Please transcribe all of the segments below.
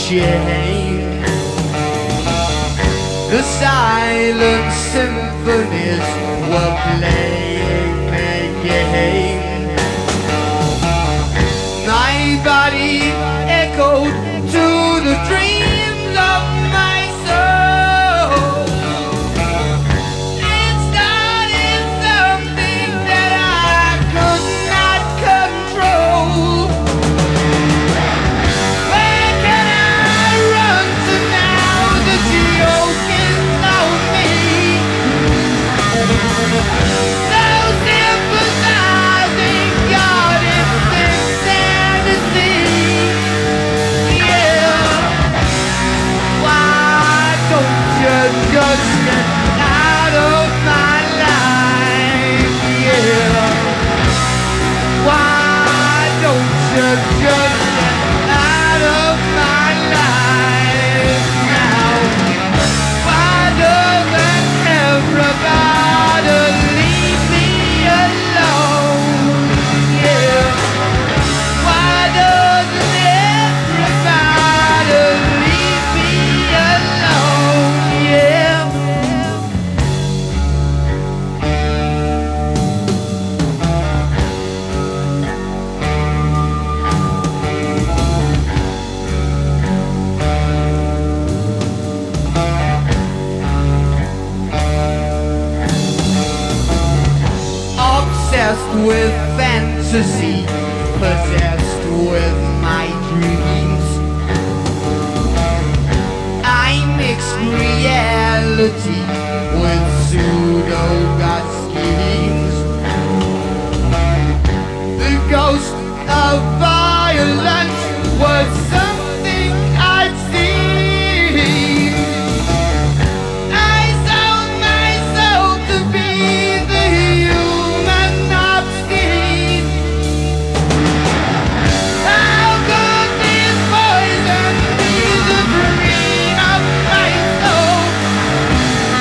shame. The silent symphonies were playing again. My body echoed to the dreams of my soul. It started something that I could not control. Where can I run to now that joke is on me? So sympathizing, God, it's insanity. Yeah, why don't you just get out of my life? Yeah, why don't you just get out of my life now? Why doesn't everybody leave me alone? Yeah, why doesn't everybody leave me alone? Yeah. Obsessed with fantasy, possessed with my dreams. I mix reality with pseudo-god schemes. The ghost of violence was something I'd seen. I sold myself to be the human obscene. How could this poison be the green of my soul?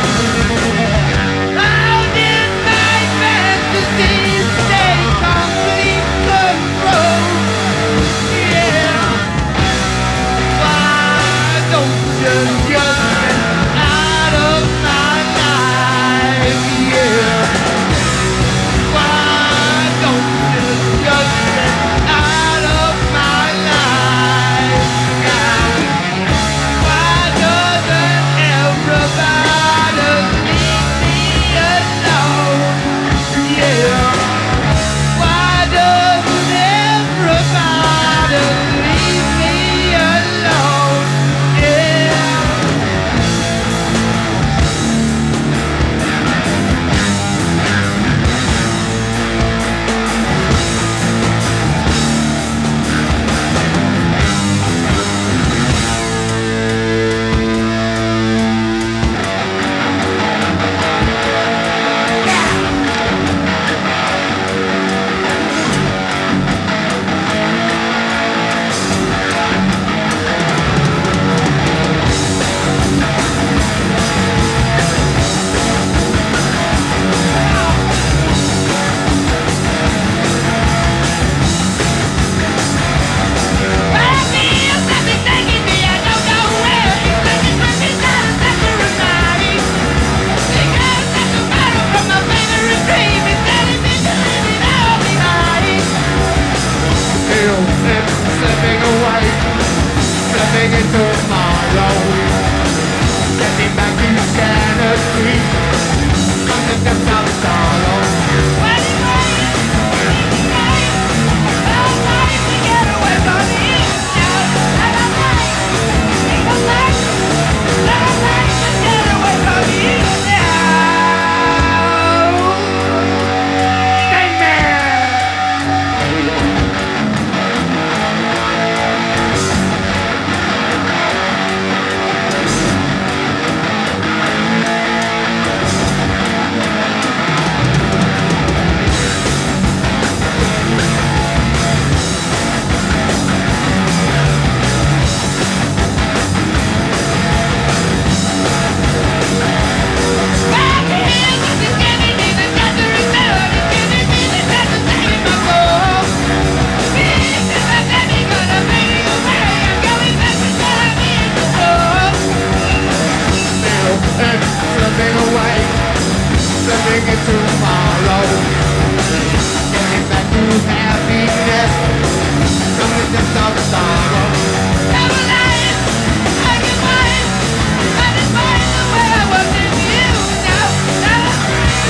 something in tomorrow. Getting back to happiness from the depths of sorrow. Never lying, I can find, I can find the way I was in you now. Now I'm free.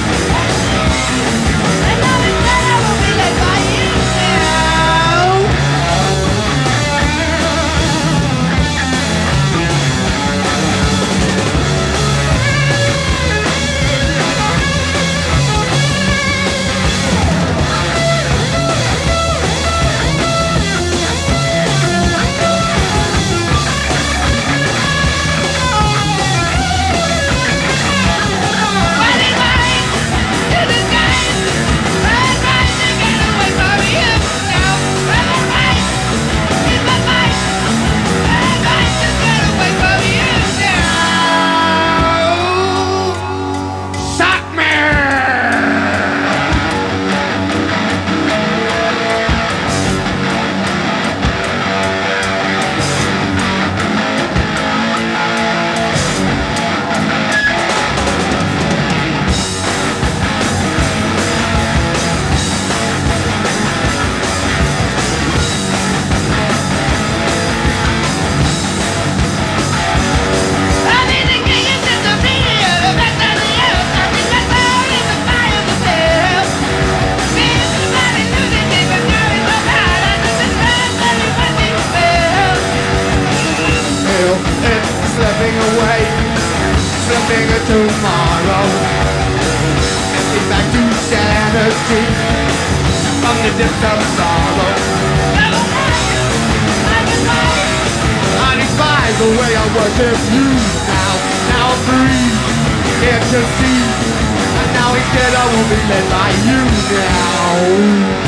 And now instead I will be led by you now. Slipping away, slipping into tomorrow. Getting back to sanity from the depths of sorrow. I defy the way I worship you now. Now I'm free, here to see. And now instead I will be led by you now.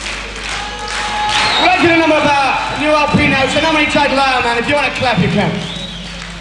Number of our new LP notes, and how many take low, man? If you want to clap, you can.